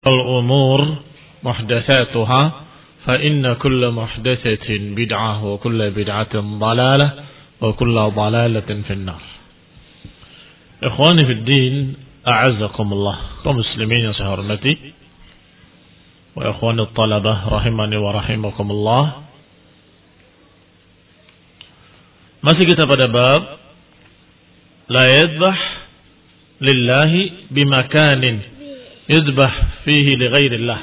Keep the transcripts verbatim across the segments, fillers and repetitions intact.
الأمور محدثاتها فإن كل محدثة بدعة وكل بدعة ضلالة وكل ضلالة في النار. إخواني في الدين أعزكم الله ومسلمين سهرمتي وإخواني الطلبة رحمني ورحمكم الله. Masih kita pada bab la yadbah lillahi bimakanin yadbah fihi li ghairillah.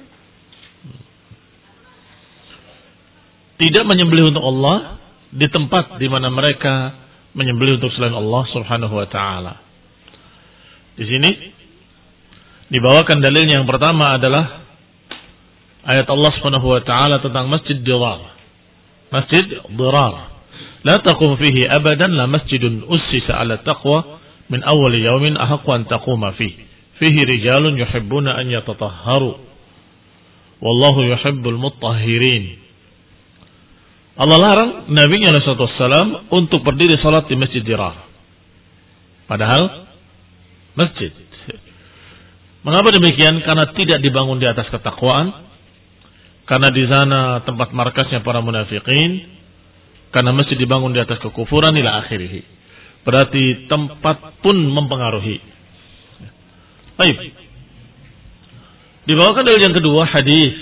Tidak menyembelih untuk Allah di tempat di mana mereka menyembelih untuk selain Allah Subhanahu wa taala. Di sini dibawakan dalilnya yang pertama adalah ayat Allah Subhanahu wa taala tentang Masjid Dirar. Masjid Dirar. La taqum fihi abadan la masjidun ussisa ala taqwa min awwal yawmin ahaqqu an taquma fihi. Fihi rijalun yuhibbuna an yatatahharu. Wallahu yuhibbul mutahhirin. Allah larang Nabi Muhammad shallallahu alaihi wasallam untuk berdiri salat di Masjid Dirar. Padahal masjid. Mengapa demikian? Karena tidak dibangun di atas ketakwaan. Karena di sana tempat markasnya para munafikin. Karena masjid dibangun di atas kekufuran ila akhirih. Berarti tempat pun mempengaruhi. Baik. Dibawakan dari yang kedua hadis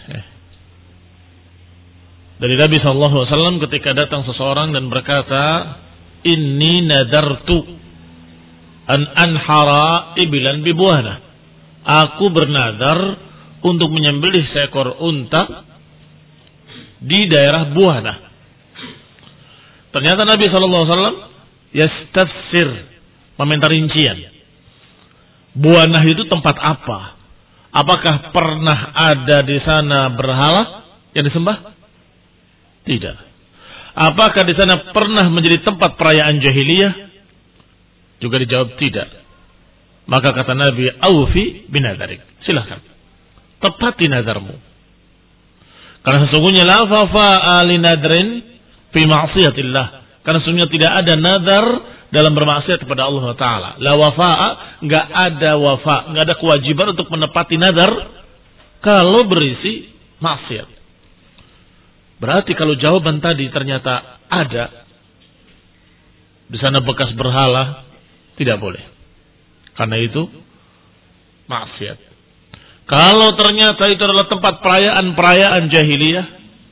dari Nabi sallallahu alaihi wasallam ketika datang seseorang dan berkata, "Inni nadartu an anhara iblan bi Buhana." Aku bernadar untuk menyembelih seekor unta di daerah Buhana. Ternyata Nabi sallallahu alaihi wasallam yastafsir, meminta rincian. Buanah itu tempat apa? Apakah pernah ada di sana berhala yang disembah? Tidak. Apakah di sana pernah menjadi tempat perayaan jahiliyah? Juga dijawab tidak. Maka kata Nabi, "Aufi binadharik." Silakan. Tepati nazarmu. Karena sesungguhnya la fafa'a li nadrin fi ma'siyatillah. Karena sesungguhnya tidak ada nazar dalam bermaksiat kepada Allah Ta'ala. La wafa'a, enggak ada wafa, enggak ada kewajiban untuk menepati nazar kalau berisi maksiat. Berarti kalau jawaban tadi ternyata ada di sana bekas berhala, tidak boleh. Karena itu maksiat. Kalau ternyata itu adalah tempat perayaan-perayaan jahiliyah,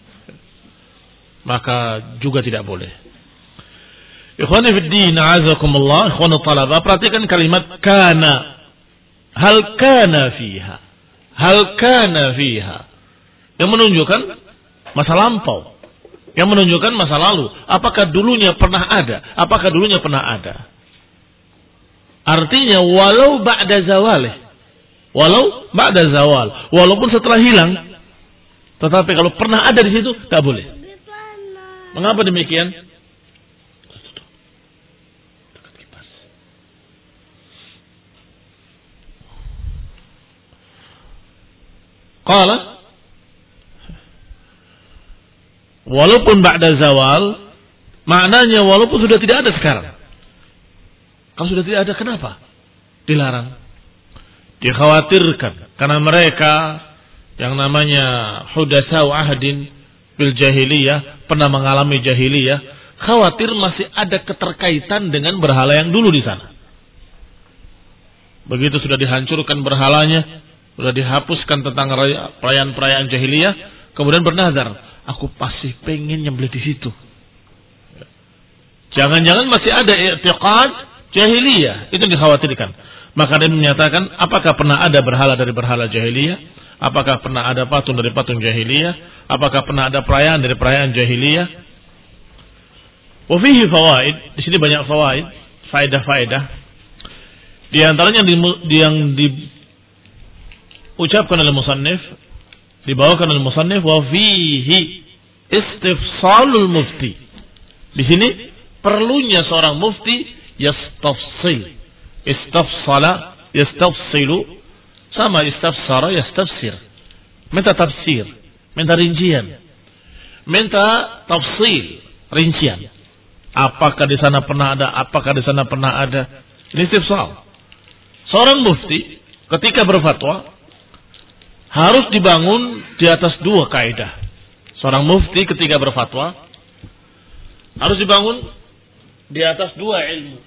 maka juga tidak boleh. Ikhwani fid din, a'azakumullah, ikhwani talaba, perhatikan kalimat kana. Hal kana fiha. Hal kana fiha. Yang menunjukkan masa lampau. Yang menunjukkan masa lalu. Apakah dulunya pernah ada? Apakah dulunya pernah ada? Artinya walau ba'da zawalih. Walau ba'da zawal. Walaupun setelah hilang. Tetapi kalau pernah ada di situ, tak boleh. Mengapa demikian? Qala, walaupun ba'da zawal, maknanya walaupun sudah tidak ada sekarang. Kalau sudah tidak ada, kenapa dilarang? Dikhawatirkan karena mereka yang namanya hudatsau ahdin bil jahiliyah, pernah mengalami jahiliyah, khawatir masih ada keterkaitan dengan berhala yang dulu di sana. Begitu sudah dihancurkan berhalanya, sudah dihapuskan tentang perayaan-perayaan jahiliyah, kemudian bernazar, aku pasti pengen nyembelih di situ. Jangan-jangan masih ada i'tiqad jahiliyah, itu dikhawatirkan. Maka dia menyatakan, apakah pernah ada berhala dari berhala jahiliyah? Apakah pernah ada patung dari patung jahiliyah? Apakah pernah ada perayaan dari perayaan jahiliyah? Wa fihi fawaid, di sini banyak fawaid, faedah-faedah. Di antaranya yang diucapkan oleh musannif, dibawakan oleh musannif, wa fihi istifsalul mufti. Di sini perlunya seorang mufti yastafsil. Istafsala yastafsilu sama istafsara yastafsir. Minta tafsir, minta rincian, minta tafsil, rincian. Apakah di sana pernah ada? Apakah di sana pernah ada? Ini istifsal. Seorang mufti ketika berfatwa harus dibangun di atas dua kaidah. Seorang mufti ketika berfatwa harus dibangun di atas dua ilmu.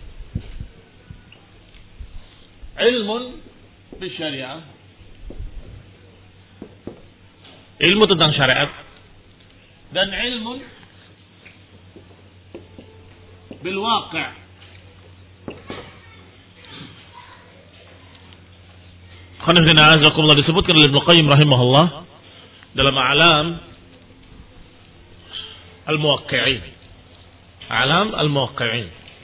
Ilmun bisyariah, ilmu tentang syariat, dan ilmun bil waqi'. Khonifina azakumullah disebutkan oleh Ibnu Qayyim rahimahullah dalam A'lam al-Muwaqqi'in. A'lam al-Muwaqqi'in.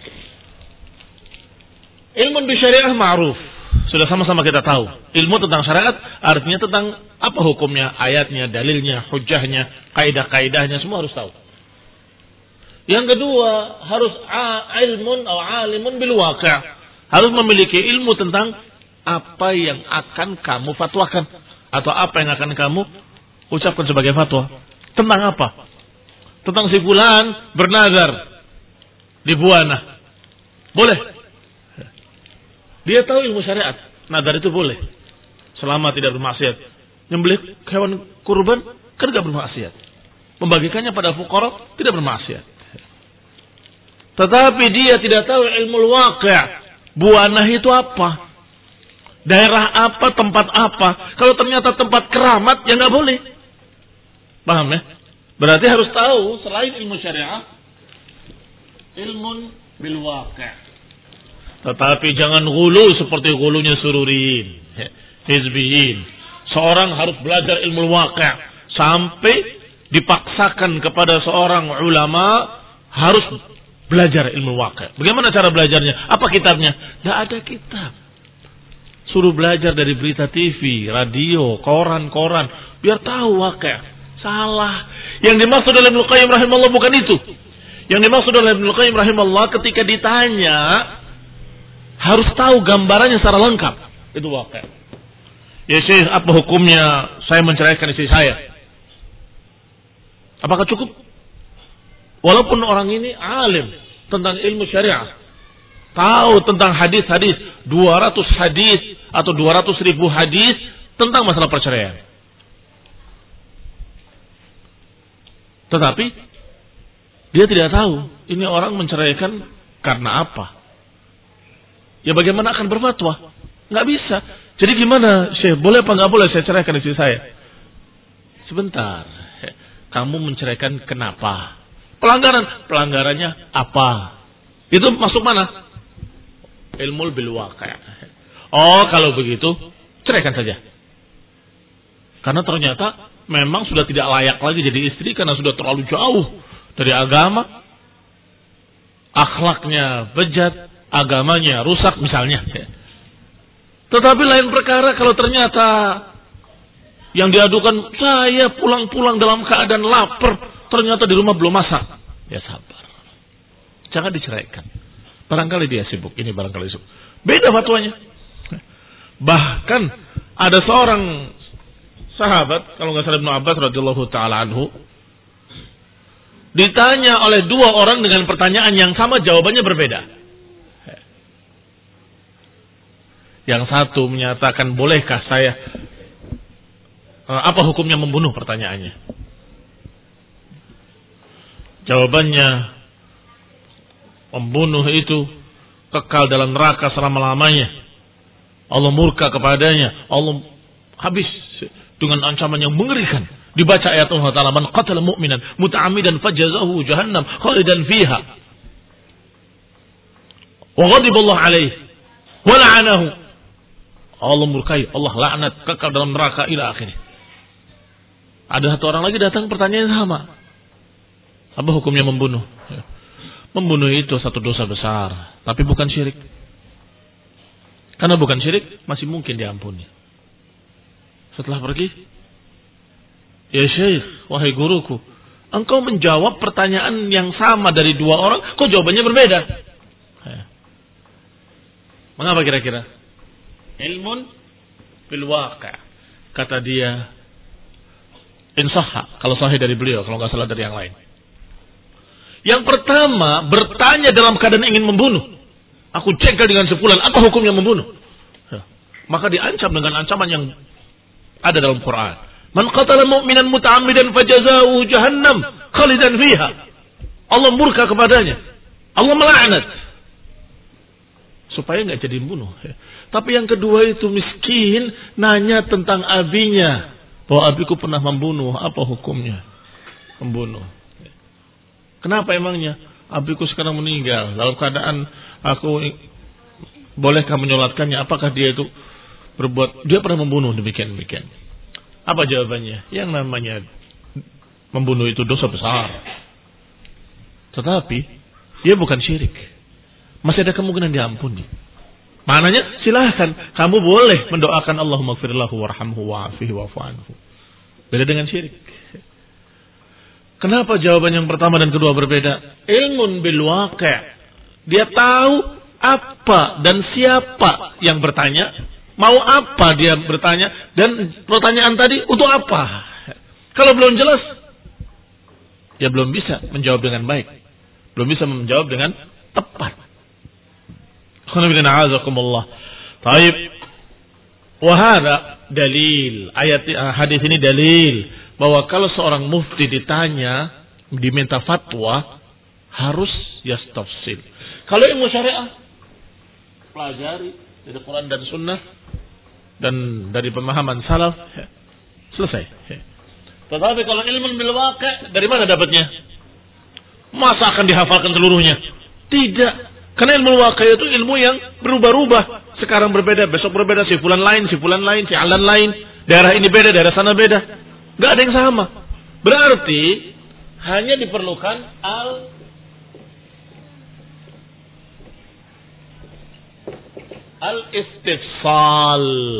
Ilmu bi syariah ma'ruf. Sudah sama-sama kita tahu. Ilmu tentang syariat artinya tentang apa hukumnya, ayatnya, dalilnya, hujahnya, kaidah-kaidahnya, semua harus tahu. Yang kedua, harus ilmun atau alimun bil waqi'. Harus memiliki ilmu tentang apa yang akan kamu fatwakan atau apa yang akan kamu ucapkan sebagai fatwa. Tentang apa? Tentang si fulan bernazar di buana. Boleh. Dia tahu ilmu syariat. Nazar itu boleh. Selama tidak bermaksiat. Nyembelih hewan kurban kan tidak bermaksiat. Membagikannya pada fuqara tidak bermaksiat. Tetapi dia tidak tahu ilmu waqi'. Buana itu apa? Daerah apa, tempat apa. Kalau ternyata tempat keramat, ya nggak boleh. Paham ya? Berarti harus tahu selain ilmu syariah, ilmun bil waqi'. Tetapi jangan gulu seperti gulunya sururiin, hizbiyin. Seorang harus belajar ilmu waqi' sampai dipaksakan kepada seorang ulama harus belajar ilmu waqi'. Bagaimana cara belajarnya? Apa kitabnya? Tidak ada kitab. Suruh belajar dari berita T V, radio, koran-koran, biar tahu waqi'. Salah. Yang dimaksud oleh Ibnu Qayyim rahimahullah bukan itu. Yang dimaksud oleh Ibnu Qayyim rahimahullah ketika ditanya harus tahu gambarannya secara lengkap. Itu waqi'. Ya Syekh, apa hukumnya saya menceraikan istri saya? Apakah cukup? Walaupun orang ini alim tentang ilmu syariah, tahu tentang hadis-hadis, dua ratus hadis atau dua ratus ribu hadis tentang masalah perceraian. Tetapi dia tidak tahu ini orang menceraikan karena apa. Ya bagaimana akan berfatwa? Nggak bisa. Jadi gimana Syekh, boleh apa nggak boleh saya ceraikan istri saya? Sebentar. Kamu menceraikan kenapa? Pelanggaran. Pelanggarannya apa? Itu masuk mana? Ilmu bil waqi'. Oh, kalau begitu ceraikan saja. Karena ternyata memang sudah tidak layak lagi jadi istri karena sudah terlalu jauh dari agama. Akhlaknya bejat, agamanya rusak misalnya. Tetapi lain perkara kalau ternyata yang diadukan saya pulang-pulang dalam keadaan lapar, ternyata di rumah belum masak. Ya sabar. Jangan diceraikan. Barangkali dia sibuk, ini barangkali sibuk. Beda fatwanya. Bahkan ada seorang sahabat, kalau nggak salah Ibnu Abbas radhiyallahu taala anhu, ditanya oleh dua orang dengan pertanyaan yang sama, jawabannya berbeda. Yang satu menyatakan, bolehkah saya, apa hukumnya membunuh, pertanyaannya. Jawabannya, membunuh itu kekal dalam neraka selama-lamanya. Allah murka kepadanya. Allah habis dengan ancaman yang mengerikan. Dibaca ayat Allah Ta'ala, man qatala mu'minan muta'amidan fajazahu jahannam khalidan fiha. Wa ghadiba Allah alaih. Wa la'anahu. Allah murkai, Allah laknat, kekal dalam neraka ila akhirnya. Ada satu orang lagi datang pertanyaan sama. Apa hukumnya membunuh? Membunuh itu satu dosa besar, tapi bukan syirik. Karena bukan syirik, masih mungkin diampuni. Setelah pergi, ya Syekh, wahai guruku, engkau menjawab pertanyaan yang sama dari dua orang, kok jawabannya berbeda? Mengapa kira-kira? Ilmun bil waqi'. Kata dia, insahha, kalau sahih dari beliau, kalau nggak salah dari yang lain. Yang pertama, bertanya dalam keadaan ingin membunuh. Aku cegal dengan sepulan, apa hukumnya membunuh? Ya. Maka diancam dengan ancaman yang Ada dalam Quran. Man qatala mu'minan muta'ammidan fajazaohu jahannam khalidan fiha. Allah murka kepadanya. Allah melaknat. Supaya enggak jadi bunuh. Tapi yang kedua itu miskin nanya tentang abinya. Bahwa abiku pernah membunuh, apa hukumnya? Membunuh. Kenapa emangnya? Abiku sekarang meninggal. Dalam keadaan aku bolehkah menyolatkannya? Apakah dia itu berbuat, dia pernah membunuh demikian-demikian? Apa jawabannya? Yang namanya membunuh itu dosa besar. Tetapi dia bukan syirik. Masih ada kemungkinan diampuni. Maknanya silahkan kamu boleh mendoakan Allahumma gfirlahu warhamhu wa'afihi wa'fu anhu. Beda dengan syirik. Kenapa jawaban yang pertama dan kedua berbeda? Ilmun bil waqi'. Dia tahu apa dan siapa yang bertanya, mau apa dia bertanya, dan pertanyaan tadi untuk apa. Kalau belum jelas, dia belum bisa menjawab dengan baik. Belum bisa menjawab dengan tepat. Taib. Wahada dalil. Ayat hadis ini dalil bahwa kalau seorang mufti ditanya, diminta fatwa, harus yastafsil. Kalau ilmu syariah, pelajari dari Quran dan Sunnah dan dari pemahaman salaf, selesai. Tetapi kalau ilmu bil waqi', dari mana dapatnya? Masa akan dihafalkan seluruhnya? Tidak. Karena ilmu waqi' itu ilmu yang berubah-ubah. Sekarang berbeda, besok berbeda, si fulan lain, si fulan lain, si alan lain. Daerah ini beda, daerah sana beda. Gak ada yang sama. Berarti hanya diperlukan al al-istifsal.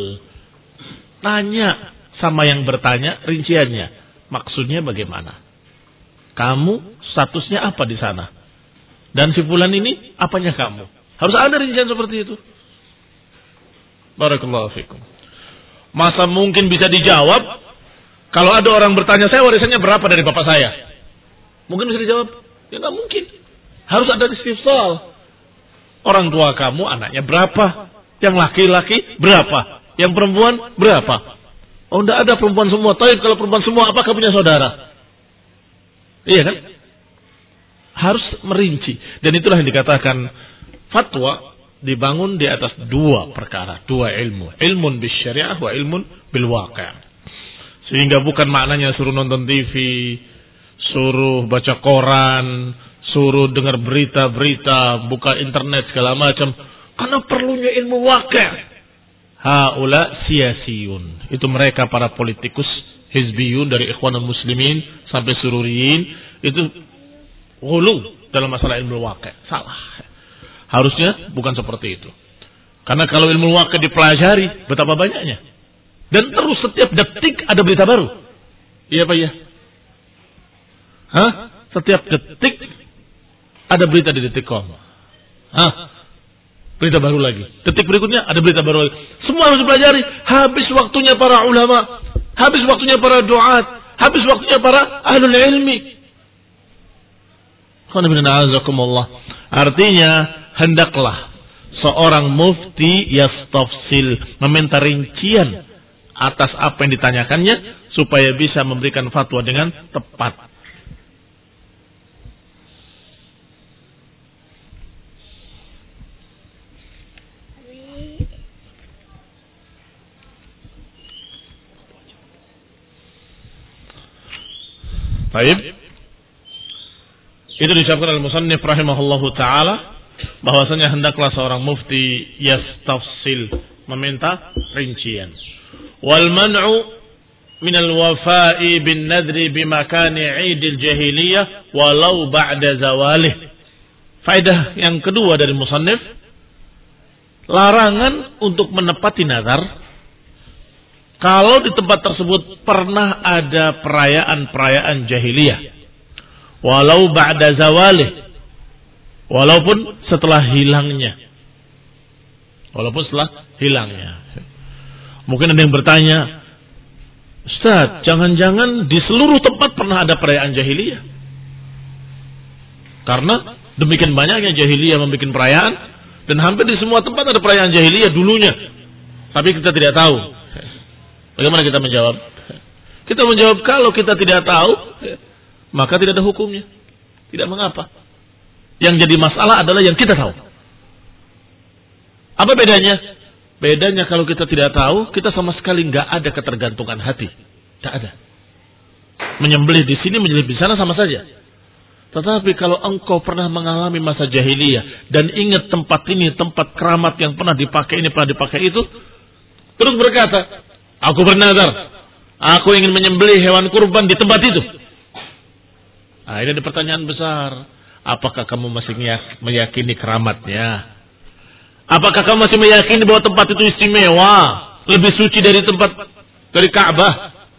Tanya sama yang bertanya rinciannya. Maksudnya bagaimana? Kamu statusnya apa di sana? Dan si fulan ini, apanya kamu? Harus ada rincian seperti itu. Barakallahu fikum. Masa mungkin bisa dijawab, kalau ada orang bertanya, saya warisannya berapa dari bapak saya? Mungkin bisa dijawab? Ya nggak mungkin. Harus ada istifsal. Orang tua kamu anaknya berapa? Yang laki-laki berapa? Yang perempuan berapa? Oh, enggak ada perempuan semua. Tapi kalau perempuan semua, apakah punya saudara? Iya kan? Harus merinci. Dan itulah yang dikatakan fatwa dibangun di atas dua perkara, dua ilmu. Ilmun bis syariah wa ilmun bil waqi'. Sehingga bukan maknanya suruh nonton T V, suruh baca koran, suruh dengar berita-berita, buka internet segala macam. Karena perlunya ilmu waqi'. Haula siyasiyun. Itu mereka para politikus hizbiyun dari Ikhwanul Muslimin sampai sururiyin. Itu ghulu dalam masalah ilmu waqi'. Salah. Harusnya bukan seperti itu. Karena kalau ilmu waqi' dipelajari, betapa banyaknya. Dan terus setiap detik ada berita baru. Iya Pak ya? Hah? Setiap detik ada berita di detik kom. Hah? Berita baru lagi. Detik berikutnya ada berita baru lagi. Semua harus dipelajari. Habis waktunya para ulama. Habis waktunya para duat. Habis waktunya para ahlul ilmi. Artinya hendaklah seorang mufti yastafsil, meminta rincian atas apa yang ditanyakannya supaya bisa memberikan fatwa dengan tepat. Baik. Itu diucapkan oleh musannif rahimahullahu taala bahwasanya hendaklah seorang mufti yastafsil, meminta rincian. Wal man'u min al wafa'i bin nadri bi makani 'idil jahiliyah walau ba'da zawalih. Faedah yang kedua dari musannif, larangan untuk menepati nazar kalau di tempat tersebut pernah ada perayaan-perayaan jahiliyah. Walau ba'da zawalih, walaupun setelah hilangnya, walaupun setelah hilangnya. Mungkin ada yang bertanya, Ustaz, jangan-jangan di seluruh tempat pernah ada perayaan jahiliyah? Karena demikian banyaknya jahiliyah membuat perayaan, dan hampir di semua tempat ada perayaan jahiliyah dulunya, tapi kita tidak tahu. Bagaimana kita menjawab? Kita menjawab kalau kita tidak tahu, maka tidak ada hukumnya. Tidak mengapa. Yang jadi masalah adalah yang kita tahu. Apa bedanya? Bedanya kalau kita tidak tahu, kita sama sekali nggak ada ketergantungan hati. Tidak ada. Menyembelih di sini, menyembelih di sana sama saja. Tetapi kalau engkau pernah mengalami masa jahiliyah dan ingat tempat ini, tempat keramat yang pernah dipakai ini, pernah dipakai itu, terus berkata, aku bernazar, aku ingin menyembelih hewan kurban di tempat itu. Nah, ini ada pertanyaan besar. Apakah kamu masih meyakini keramatnya? Apakah kamu masih meyakini bahwa tempat itu istimewa, lebih suci dari tempat dari Ka'bah?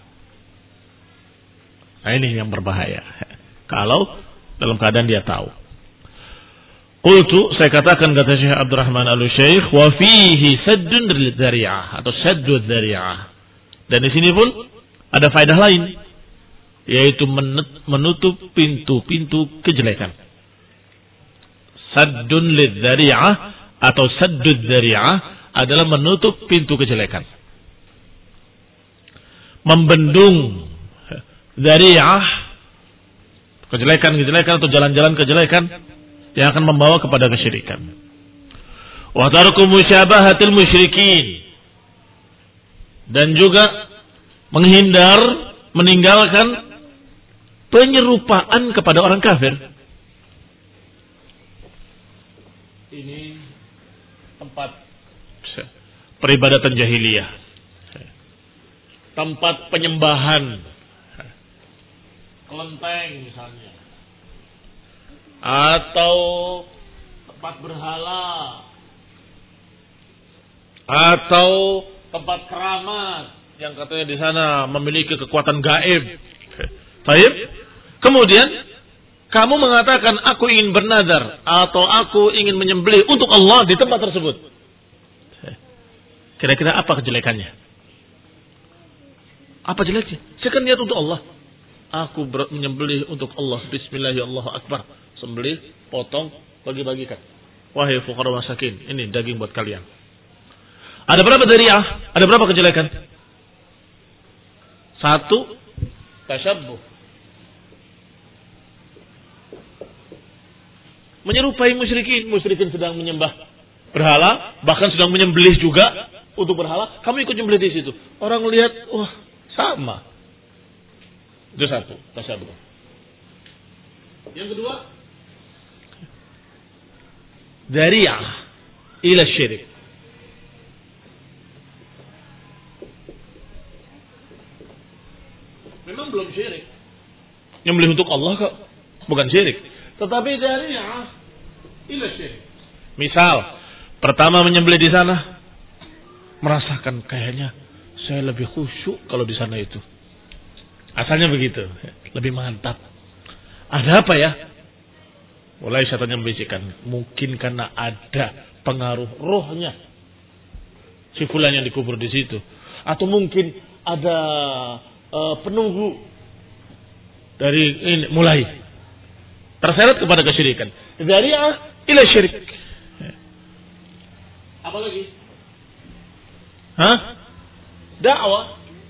Nah, ini yang berbahaya. Kalau dalam keadaan dia tahu. Qultu, saya katakan kata Syekh Abdurrahman Al-Syaikh, wa fihi saddun dzari'ah atau saddu dzari'ah. Dan di sini pun ada faedah lain, yaitu menutup pintu-pintu kejelekan. Saddun lidzari'ah atau saddu dzari'ah adalah menutup pintu kejelekan. Membendung dzari'ah, kejelekan-kejelekan atau jalan-jalan kejelekan yang akan membawa kepada kesyirikan. Wa tarku musyabahatil musyrikin, dan juga menghindar, meninggalkan penyerupaan kepada orang kafir. Ini tempat peribadatan jahiliyah, tempat penyembahan kelenteng misalnya, atau tempat berhala, atau tempat keramat yang katanya di sana memiliki kekuatan gaib. Baik. Kemudian kamu mengatakan aku ingin bernazar atau aku ingin menyembelih untuk Allah di tempat tersebut. Kira-kira apa kejelekannya? Apa jeleknya? Saya kan niat untuk Allah. Aku menyembelih untuk Allah. Bismillahirrahmanirrahim. Allahu Akbar. Sembelih, potong, bagi-bagikan. Wahai fuqara masakin, ini daging buat kalian. Ada berapa dzari'ah? Ada berapa kejelekan? Satu, tasyabbuh. Menyerupai musyrikin. Musyrikin sedang menyembah berhala, bahkan sedang menyembelih juga untuk berhala. Kamu ikut menyembelih di situ. Orang lihat, wah, sama. Itu satu, tasyabbuh. Yang kedua, dzari'ah ila syirik. Memang belum syirik. Nyembelih untuk Allah kok bukan syirik. Tetapi dzari'ah ila syirik. Misal, pertama menyembelih di sana, merasakan kayaknya saya lebih khusyuk kalau di sana itu. Asalnya begitu, lebih mantap. Ada apa ya? Mulai syaitannya membisikkan, mungkin karena ada pengaruh rohnya si fulan yang dikubur di situ, atau mungkin ada uh, penunggu dari ini mulai terseret kepada kesyirikan. Dzari'ah ila syirik. Apa lagi? Hah? Dakwah.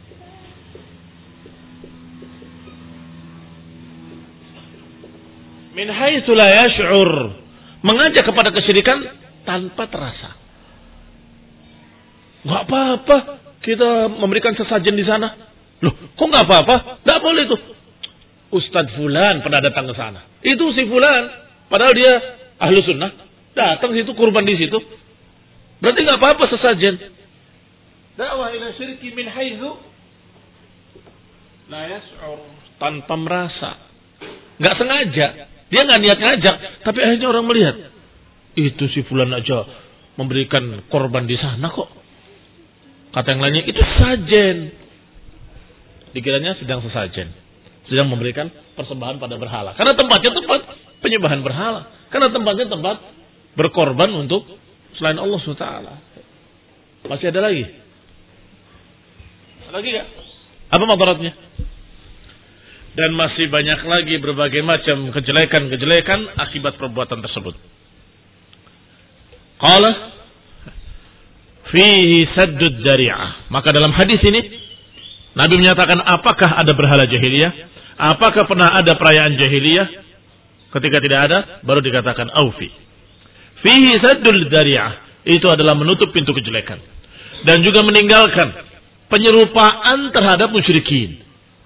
Min haitsu la yash'ur, mengajak kepada kesyirikan tanpa terasa. Enggak apa-apa kita memberikan sesajen di sana. Loh, kok enggak apa-apa? Enggak boleh itu. Ustadz fulan pernah datang ke sana. Itu si fulan, padahal dia ahlu sunnah, datang situ kurban di situ. Berarti enggak apa-apa sesajen. Dakwah ila syirki min haitsu la yash'ur, tanpa merasa. Enggak sengaja. Dia nggak niat ngajak, tapi akhirnya orang melihat itu si fulan aja memberikan korban di sana kok. Kata yang lainnya itu sajen. Dikiranya sedang sesajen, sedang memberikan persembahan pada berhala. Karena tempatnya tempat penyembahan berhala. Karena tempatnya tempat berkorban untuk selain Allah subhanahu wa taala. Masih ada lagi? Ada lagi nggak? Apa madaratnya? Dan masih banyak lagi berbagai macam kejelekan-kejelekan akibat perbuatan tersebut. Qala fihi saddud dzari'ah. Maka dalam hadis ini Nabi menyatakan apakah ada berhala jahiliyah? Apakah pernah ada perayaan jahiliyah? Ketika tidak ada, baru dikatakan aufi. Fihi saddul dzari'ah. Itu adalah menutup pintu kejelekan. Dan juga meninggalkan penyerupaan terhadap musyrikin.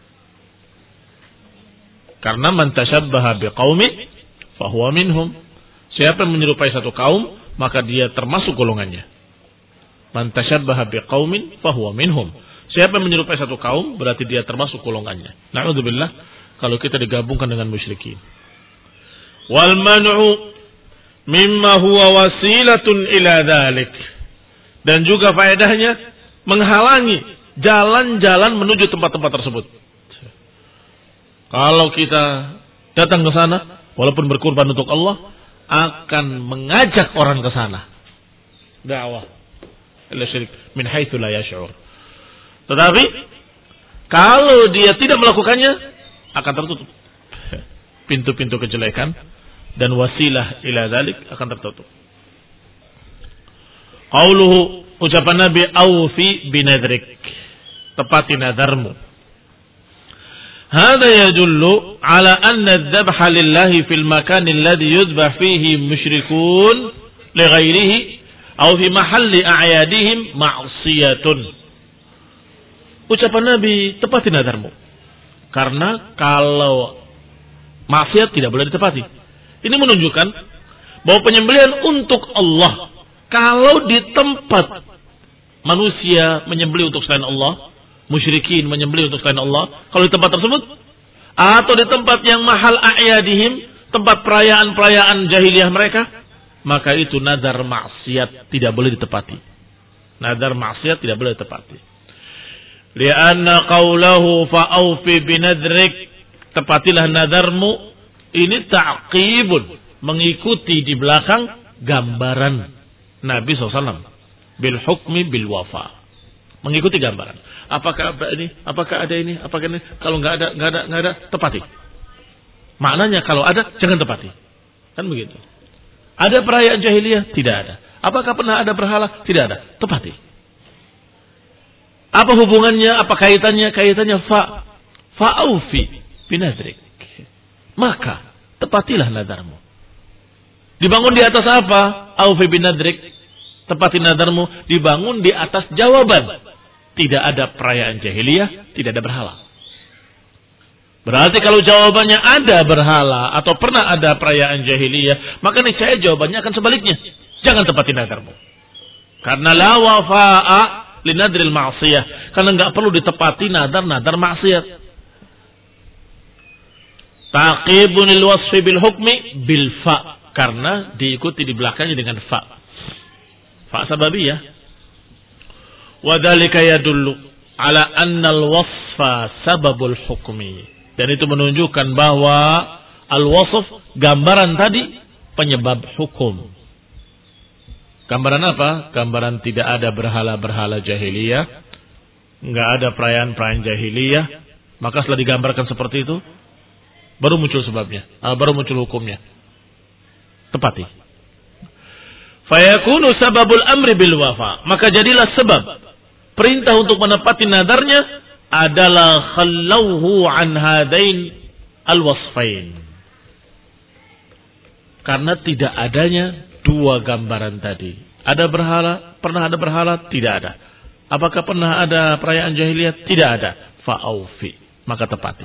Karena man tashabbaha biqaumin fahuwa minhum. Siapa yang menyerupai satu kaum, maka dia termasuk golongannya. Man tashabbaha biqaumin fahuwa minhum. Siapa yang menyerupai satu kaum, berarti dia termasuk golongannya. Na'udzubillah, kalau kita digabungkan dengan musyrikin. Wal man'u mimma huwa wasilatun ila dzalik. Dan juga faedahnya menghalangi jalan-jalan menuju tempat-tempat tersebut. Kalau kita datang ke sana, walaupun berkorban untuk Allah, akan mengajak orang ke sana. Dakwah ila syirik min haitsu la yash'ur. Tetapi kalau dia tidak melakukannya, akan tertutup pintu-pintu kejelekan dan wasilah ila dzalik akan tertutup. Qauluhu, ucapan Nabi, aufi binadrik, tepati nadarmu. Hada yadullu ala anna adh-dhabha lillahi fil makan alladhi yudbah fihi musyrikun li ghairihi aw fi mahalli a'yadihim ma'siyatun. Ucapan Nabi, tepati nadarmu. Karena kalau maksiat tidak boleh ditepati. Ini menunjukkan bahwa penyembelihan untuk Allah, kalau di tempat manusia menyembelih untuk selain Allah, musyrikin menyembelih untuk selain Allah, kalau di tempat tersebut, atau di tempat yang mahal a'yadihim, tempat perayaan-perayaan jahiliyah mereka, maka itu nadar maksiat tidak boleh ditepati. Nadar maksiat tidak boleh ditepati. Lianna qawlahu fa'aufi binadrik, tepatilah nadarmu, ini ta'qibun, mengikuti di belakang gambaran Nabi shallallahu alaihi wasallam bil hukmi bil wafa, mengikuti gambaran. Apakah ada ini? Apakah ada ini? Apakah ini? Kalau nggak ada, nggak ada, nggak ada, tepati. Maknanya kalau ada, jangan tepati. Kan begitu. Ada perayaan jahiliyah? Tidak ada. Apakah pernah ada berhala? Tidak ada. Tepati. Apa hubungannya? Apa kaitannya? Kaitannya fa fa'aufi binadrik. Maka tepatilah nadarmu. Dibangun di atas apa? Aufi binadrik. Tepati nadarmu dibangun di atas jawaban. Tidak ada perayaan jahiliyah, tidak ada berhala. Berarti kalau jawabannya ada berhala atau pernah ada perayaan jahiliyah, maka niscaya jawabannya akan sebaliknya. Jangan tepati nadarmu. Karena la wafa'a linadril ma'siyah. Karena enggak perlu ditepati nadar-nadar maksiat. Taqibunil wasfi bil hukmi bil fa. Karena diikuti di belakangnya dengan fa. Fa sababiyah. Wadhalika yadullu ala annal wasfa sababul hukmi. Dan itu menunjukkan bahwa al-wasf, gambaran tadi, penyebab hukum. Gambaran apa? Gambaran tidak ada berhala-berhala jahiliyah, enggak ada perayaan-perayaan jahiliyah. Maka setelah digambarkan seperti itu, baru muncul sebabnya, baru muncul hukumnya. Tepati. Fayakunu sababul amri bil wafa. Maka jadilah sebab perintah untuk menepati nadarnya adalah khallauhu an hadain al-wasfain. Karena tidak adanya dua gambaran tadi. Ada berhala, pernah ada berhala? Tidak ada. Apakah pernah ada perayaan jahiliyah? Tidak ada. Fa'aufi, maka tepati.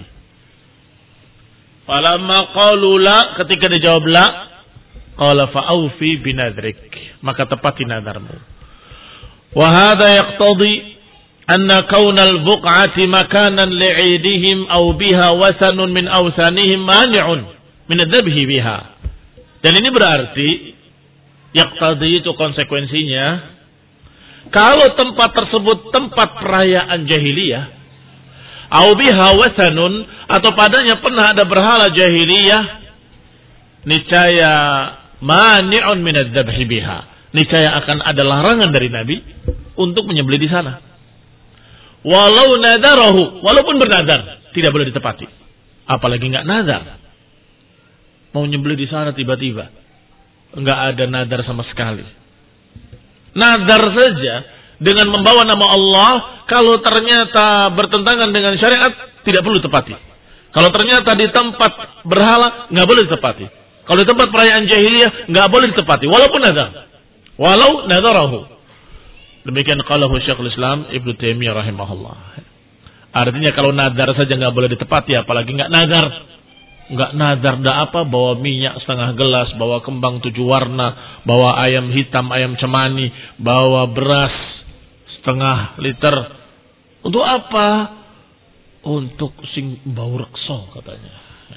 Falamma qalu la, ketika dijawab la, qala fa'aufi binadrik, maka tepati nadarmu. Wa hadha yaqtadi anna kaunal buq'ati makanan li'idihim aw biha wasanun min awsanihim mani'un min ad-dhabhi biha. Dan ini berarti yaqtadi itu konsekuensinya, kalau tempat tersebut tempat perayaan jahiliyah, aw biha wasanun, atau padanya pernah ada berhala jahiliyah, niscaya mani'un min ad-dhabhi biha, niscaya akan ada larangan dari Nabi untuk menyembelih di sana. Walau nadarahu, walaupun bernadar, tidak boleh ditepati. Apalagi enggak nadar. Mau nyembelih di sana tiba-tiba enggak ada nadar sama sekali. Nadar saja dengan membawa nama Allah, kalau ternyata bertentangan dengan syariat, tidak perlu ditepati. Kalau ternyata di tempat berhala, nggak boleh ditepati. Kalau di tempat perayaan jahiliyah, nggak boleh ditepati, walaupun nazar. Walau nazarahu. Demikian qalahu Syekhul Islam Ibnu Taimiyah rahimahullah. Artinya kalau nazar saja nggak boleh ditepati, apalagi nggak nazar. Nggak nazar dah apa, bawa minyak setengah gelas, bawa kembang tujuh warna, bawa ayam hitam, ayam cemani, bawa beras setengah liter. Untuk apa? Untuk sing bau rekso katanya.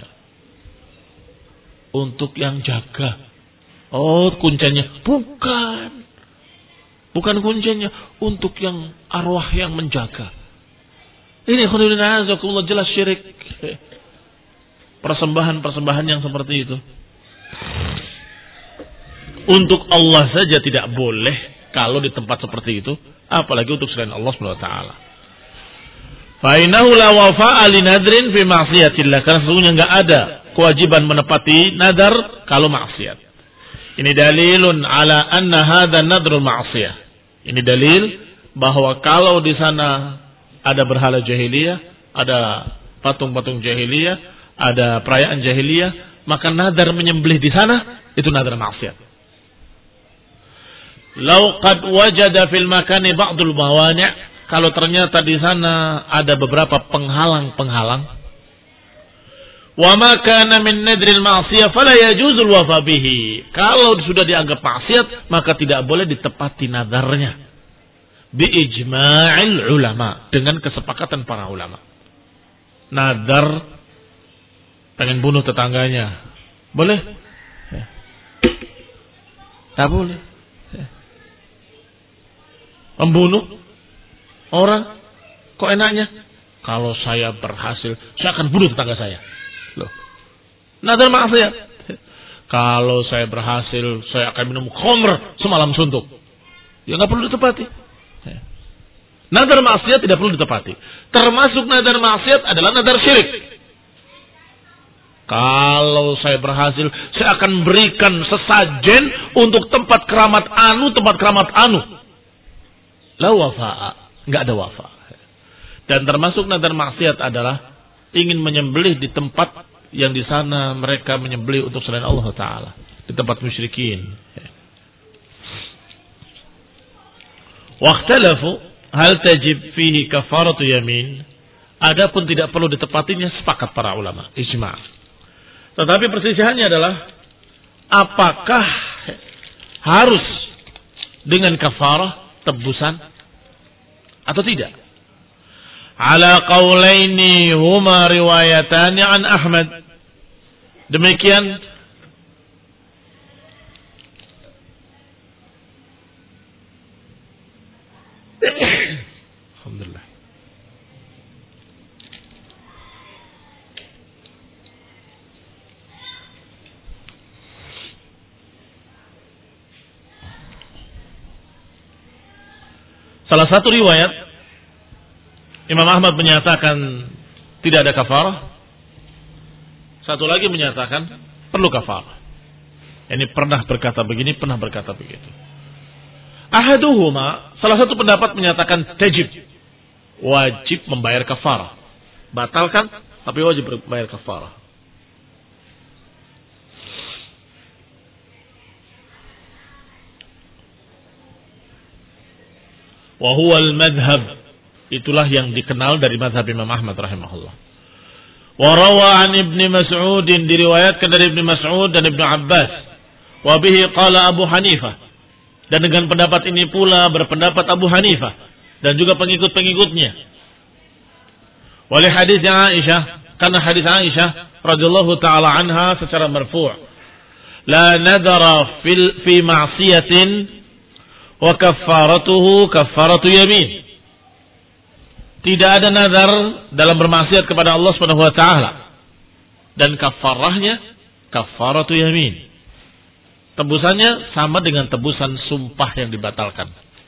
Untuk yang jaga. Oh, kuncinya bukan. Bukan kuncinya, untuk yang arwah yang menjaga. Ini khairullahi azakumullah, jelas syirik. Persembahan-persembahan yang seperti itu. Untuk Allah saja tidak boleh kalau di tempat seperti itu, apalagi untuk selain Allah Subhanahu wa taala. Fa innahu la wafa'a li nadrin fi ma'siyatillah, karena sesungguhnya enggak ada kewajiban menepati nadar kalau maksiat. Ini dalilun ala anna hadha nadrul ma'siyah. Ini dalil bahwa kalau di sana ada berhala jahiliyah, ada patung-patung jahiliyah, ada perayaan jahiliyah, maka nadar menyembelih di sana itu nadar maksiat. Lau qad wajada fil makani ba'dul mawani', kalau ternyata di sana ada beberapa penghalang-penghalang, wa ma kana min nadril ma'siyah fala yajuzul wafa bihi. Kalau sudah dianggap maksiat, maka tidak boleh ditepati nadarnya. Bi ijma'il ulama, dengan kesepakatan para ulama. Nadar pengen bunuh tetangganya, boleh? Ya. Tak boleh. Ya. Membunuh orang, kok enaknya? Kalau saya berhasil, saya akan bunuh tetangga saya. Loh, nadar maksiat. Kalau saya berhasil, saya akan minum khamr semalam suntuk. Ya nggak perlu ditepati. Nadar maksiat tidak perlu ditepati. Termasuk nadar maksiat adalah nadar syirik. Kalau saya berhasil, saya akan berikan sesajen untuk tempat keramat anu, tempat keramat anu. La wafa'a, nggak ada wafa. Dan termasuk nadar maksiat adalah ingin menyembelih di tempat yang di sana mereka menyembelih untuk selain Allah Ta'ala, di tempat musyrikin. Waqtalafu hal tajib fihi kafaratu yamin. Adapun tidak perlu ditepatinya, sepakat para ulama, ijma'. Tetapi perselisihannya adalah apakah harus dengan kafarah tebusan atau tidak? Ala qaulaini huma riwayatani an Ahmad. Demikian alhamdulillah. Salah satu riwayat Imam Ahmad menyatakan tidak ada kafarah. Satu lagi menyatakan perlu kafarah. Ini pernah berkata begini, pernah berkata begitu. Ahaduhuma, salah satu pendapat menyatakan tajib, wajib membayar kafarah. Batalkan, tapi wajib membayar kafarah. Wa huwa al-madhhab, itulah yang dikenal dari mazhab Imam Ahmad rahimahullah. Wa rawa an Ibnu Mas'ud, diriwayatkan dari Ibnu Mas'ud dan Ibnu Abbas. Wa bihi qala Abu Hanifah, dan dengan pendapat ini pula berpendapat Abu Hanifah dan juga pengikut-pengikutnya. Wa li hadis Aisyah, karena hadis Aisyah radhiyallahu taala anha secara marfu', la nadara fil fi ma'siyatin wa kaffaratuhu kaffaratu yamin. Tidak ada nazar dalam bermaksiat kepada Allah Subhanahu wa taala, dan kafarahnya kaffaratu yamin. Tebusannya sama dengan tebusan sumpah yang dibatalkan.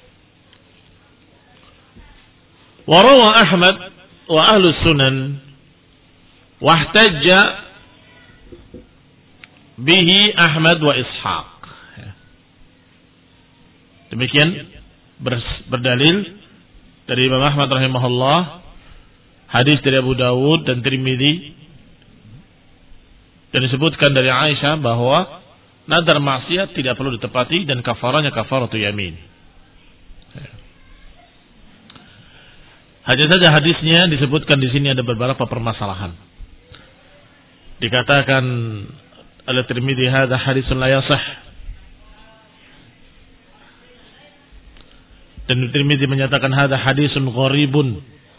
Wa rawa Ahmad wa ahlus sunan wahtajja bihi Ahmad wa Ishaq. Demikian berdalil dari Imam Ahmad rahimahullah, hadis dari Abu Dawud dan Tirmidzi, dan disebutkan dari Aisyah bahwa nadar maksiat tidak perlu ditepati dan kafaranya kafaratu yamin. Hanya saja hadisnya disebutkan di sini ada beberapa permasalahan. Dikatakan oleh Tirmidzi hadza hadisun la yasih. Dan Tirmidzi menyatakan hadza hadisun gharibun.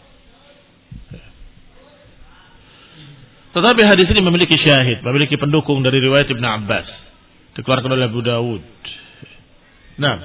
Tetapi hadis ini memiliki syahid, memiliki pendukung dari riwayat Ibnu Abbas, dikeluarkan oleh Abu Dawud. Nah,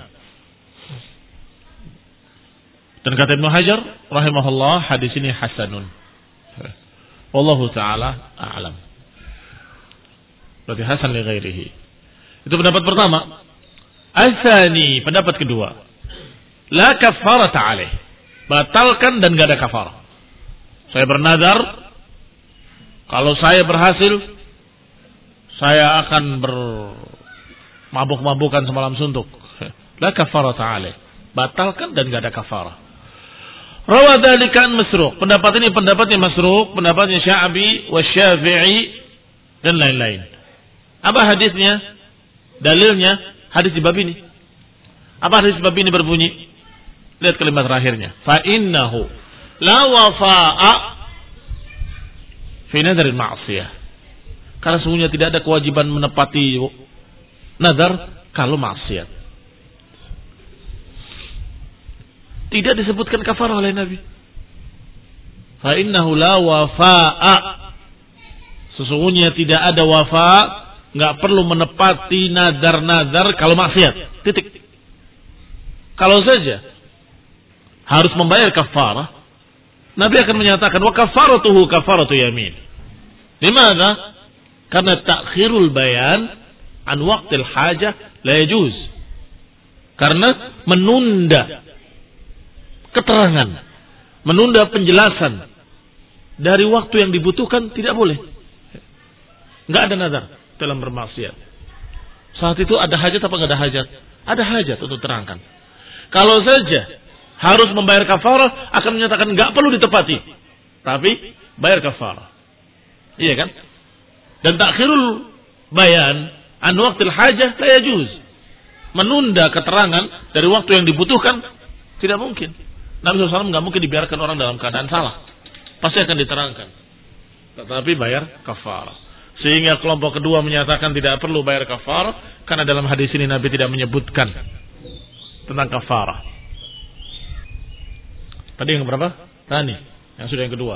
dan kata Ibnu Hajar rahimahullah, hadis ini hasanun. Wallahu taala a'lam. Berarti hasan li ghairihi. Itu pendapat pertama. Asani, pendapat kedua. La kafarata alaih. Batalkan dan enggak ada kafarah. Saya bernadar, kalau saya berhasil, saya akan bermabuk-mabukan semalam suntuk. La kafarata alaih. Batalkan dan enggak ada kafarah. Rawadhalikan Masruq. Pendapat ini pendapatnya Masruq, pendapatnya Sya'bi wa Syafi'i dan lain-lain. Apa hadisnya? Dalilnya hadis di bab ini. Apa hadis di bab ini berbunyi? Lihat kalimat terakhirnya. Fa innahu la wafa'a fi nadharil ma'siyah. Karena sungguhnya tidak ada kewajiban menepati nazar kalau maksiat. Tidak disebutkan kafarah oleh Nabi. Fa innahu la wafa'a. Sesungguhnya tidak ada wafa, enggak perlu menepati nazar-nazar kalau maksiat. Titik. Kalau saja harus membayar kafarah, Nabi akan menyatakan wa kafaratuhu kafaratu yamin. Dimana? Karena takhirul bayan an waqtil hajah la yajuz. Karena menunda keterangan, menunda penjelasan dari waktu yang dibutuhkan tidak boleh. Enggak ada nazar dalam bermaksiat. Saat itu ada hajat apa enggak ada hajat? Ada hajat untuk terangkan. Kalau saja harus membayar kafarah, akan menyatakan enggak perlu ditepati, tapi bayar kafarah. Iya kan? Dan takhirul bayan an waqtil hajah la yajuz. Menunda keterangan dari waktu yang dibutuhkan tidak mungkin. Nabi shallallahu alaihi wasallam enggak mungkin dibiarkan orang dalam keadaan salah. Pasti akan diterangkan. Tetapi bayar kafarah. Sehingga kelompok kedua menyatakan tidak perlu bayar kafarah, karena dalam hadis ini Nabi tidak menyebutkan tentang kafarah. Tadi yang berapa? Tani. Yang sudah yang kedua.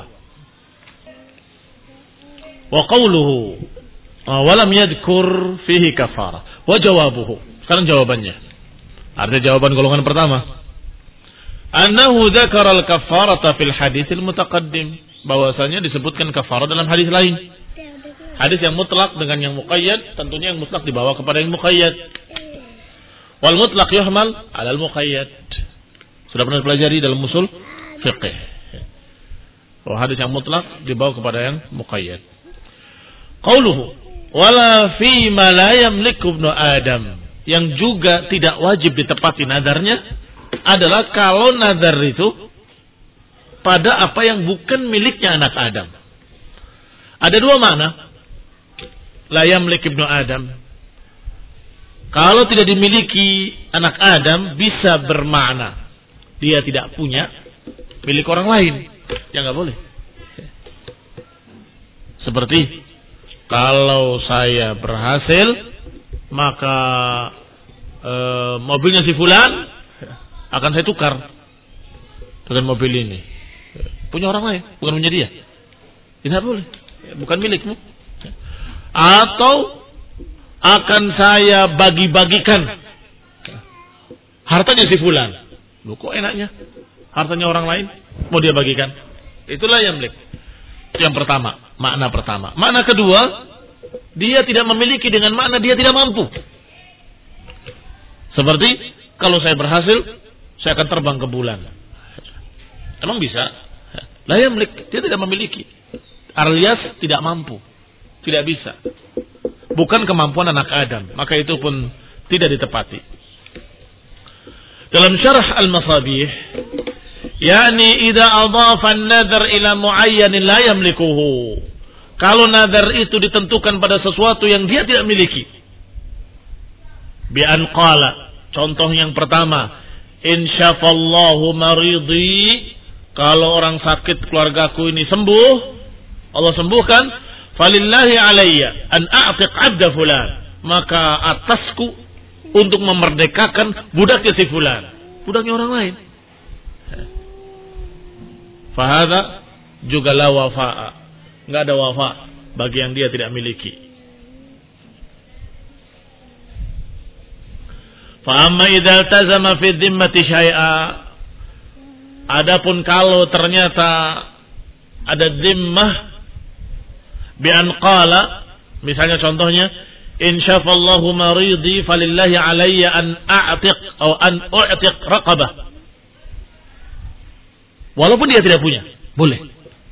Wa qawluhu wa lam yadhkur fihi kafarah. Wa jawabuhu. Sekarang jawabannya. Artinya jawaban golongan pertama. Annahu dzakara al-kafarata fil haditsil mutaqaddim. Bahwasanya disebutkan kafarah dalam hadis lain. Hadis yang mutlak dengan yang muqayyad, tentunya yang mutlak dibawa kepada yang muqayyad. Wal mutlaq yuhmal 'ala al-muqayyad. Sudah pernah pelajari dalam usul fiqh. Bahwa hadis yang mutlak dibawa kepada yang muqayyad. Qauluhu wala fi ma la yamliku ibnu Adam, yang juga tidak wajib ditepati nadarnya adalah kalau nadar itu pada apa yang bukan miliknya anak Adam. Ada dua makna. La yamlik ibnu Adam. Kalau tidak dimiliki anak Adam, bisa bermakna dia tidak punya milik orang lain. Ya nggak boleh. Seperti kalau saya berhasil, maka e, mobilnya si fulan akan saya tukar dengan mobil ini. Punya orang lain, bukan punya dia. Tidak boleh, bukan milikmu. Atau akan saya bagi-bagikan hartanya si fulan. Loh, kok enaknya hartanya orang lain mau dia bagikan? Itulah yang milik. Yang pertama, makna pertama. Makna kedua, dia tidak memiliki dengan makna dia tidak mampu. Seperti kalau saya berhasil, saya akan terbang ke bulan. Emang bisa? La yamlik, dia tidak memiliki. Alias tidak mampu. Tidak bisa. Bukan kemampuan anak Adam, maka itu pun tidak ditepati. Dalam syarah Al-Masabih, yakni idza adhafa an-nadhar ila muayyanin la yamlikuhu. Kalau nadhar itu ditentukan pada sesuatu yang dia tidak miliki. Bi an qala, contoh yang pertama, insyafallahu maridi, kalau orang sakit keluargaku ini sembuh, Allah sembuhkan, falillahi alayya an a'tiq 'abda fulan, maka atasku untuk memerdekakan budaknya si fulan, budaknya orang lain. Fahada juga la wafa'a, enggak ada wafa bagi yang dia tidak miliki. Fa amma idza iltazama fi dhimmati syai'a, adapun kalau ternyata ada dhimmah bi an qala, misalnya contohnya insyafallahu maridi falillahi alayya an a'tiq atau an u'tiq raqabah, walaupun dia tidak punya, boleh.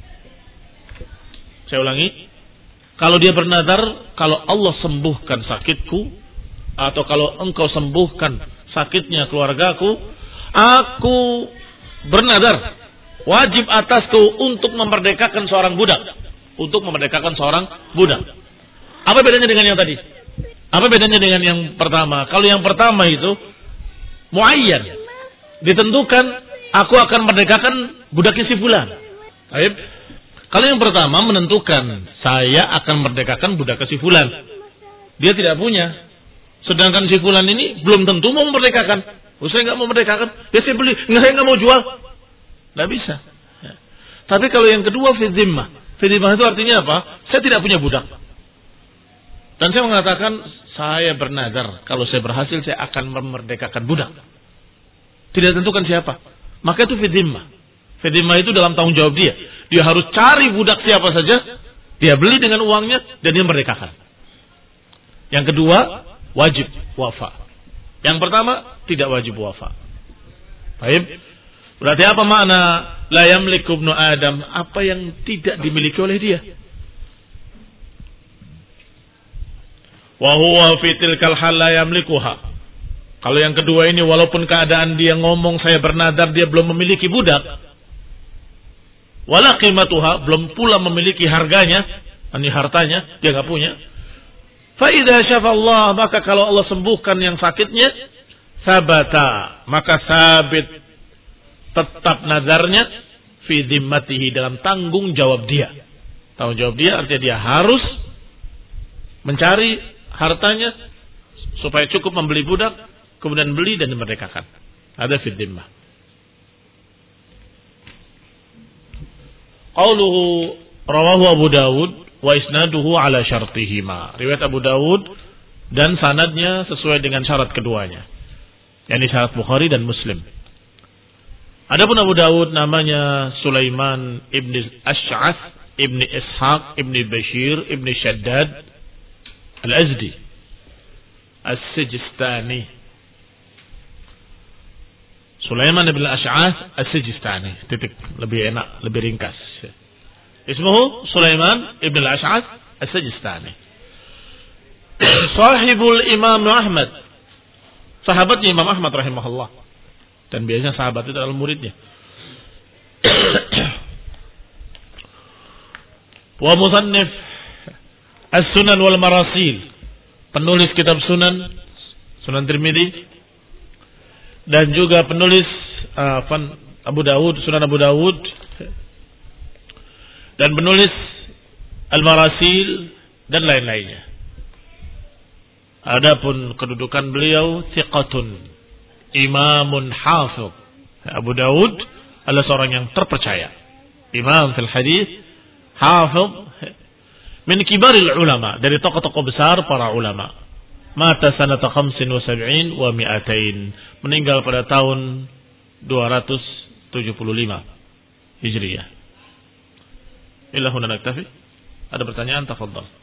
Saya ulangi, kalau dia bernadar, kalau Allah sembuhkan sakitku, atau kalau engkau sembuhkan sakitnya keluargaku, aku bernadar, wajib atasku untuk memerdekakan seorang budak, untuk memerdekakan seorang budak. Apa bedanya dengan yang tadi? Apa bedanya dengan yang pertama? Kalau yang pertama itu muayyan, ditentukan, aku akan merdekakan budaknya si fulan. Baik. Kalau yang pertama menentukan, saya akan merdekakan budaknya si fulan, dia tidak punya. Sedangkan si fulan ini belum tentu mau memerdekakan. Oh, saya nggak mau memerdekakan, ya saya beli. Nggak, saya nggak mau jual. Nggak bisa. Ya. Tapi kalau yang kedua fi dhimmah, fi dhimmah itu artinya apa? Saya tidak punya budak. Dan saya mengatakan, saya bernazar, kalau saya berhasil saya akan memerdekakan budak. Tidak tentukan siapa. Maka itu fi dhimmah. Fi dhimmah itu dalam tanggung jawab dia. Dia harus cari budak siapa saja, dia beli dengan uangnya, dan dia merdekakan. Yang kedua, wajib wafa. Yang pertama tidak wajib wafa. Baik. Berarti apa makna la yamliku ibnu Adam? Apa yang tidak dimiliki oleh dia. Wa huwa fi tilkal hal la yamlikuha. Kalau yang kedua ini, walaupun keadaan dia ngomong saya bernadar, dia belum memiliki budak, wala qimatuha, belum pula memiliki harganya, ini hartanya dia enggak punya. Fa'idha syafallah, maka kalau Allah sembuhkan yang sakitnya, sabata, maka sabit tetap nazarnya fi dhimmatihi, dalam tanggung jawab dia. Tanggung jawab dia artinya dia harus mencari hartanya supaya cukup membeli budak, kemudian beli dan dimerdekakan. Ada fi dhimmah. Qauluhu rawahu Abu Dawud wa isnaduhu ala syartihima. Riwayat Abu Dawud dan sanadnya sesuai dengan syarat keduanya, yakni syarat Bukhari dan Muslim. Adapun Abu Dawud namanya Sulaiman ibn Ash'ath ibn Ishaq ibn Bashir ibn Shaddad Al-Azdi As-Sijistani. Sulaiman ibn Ash'ath As-Sijistani. Titik, lebih enak, lebih ringkas. Ismuhu Sulaiman ibn al-Ash'ath As-Sijistani. Sahibul Imam Ahmad, sahabatnya Imam Ahmad rahimahullah. Dan biasanya sahabat itu adalah muridnya. Wa musannif As-Sunan wal Marasil, penulis kitab Sunan, Sunan Tirmidzi, dan juga penulis uh, Abu Dawud, Sunan Abu Dawud, dan penulis Al-Marasil dan lain-lainnya. Adapun kedudukan beliau thiqatun, imamun hafidh. Abu Dawud adalah seorang yang terpercaya, imam fil hadis, hafidh, min kibaril ulama, dari tokoh-tokoh besar para ulama. Mata sanata khamsin wa sab'in wa mi'atain, meninggal pada tahun dua ratus tujuh puluh lima Hijriah. Illa huna naktafi. Ada pertanyaan, tafadhal.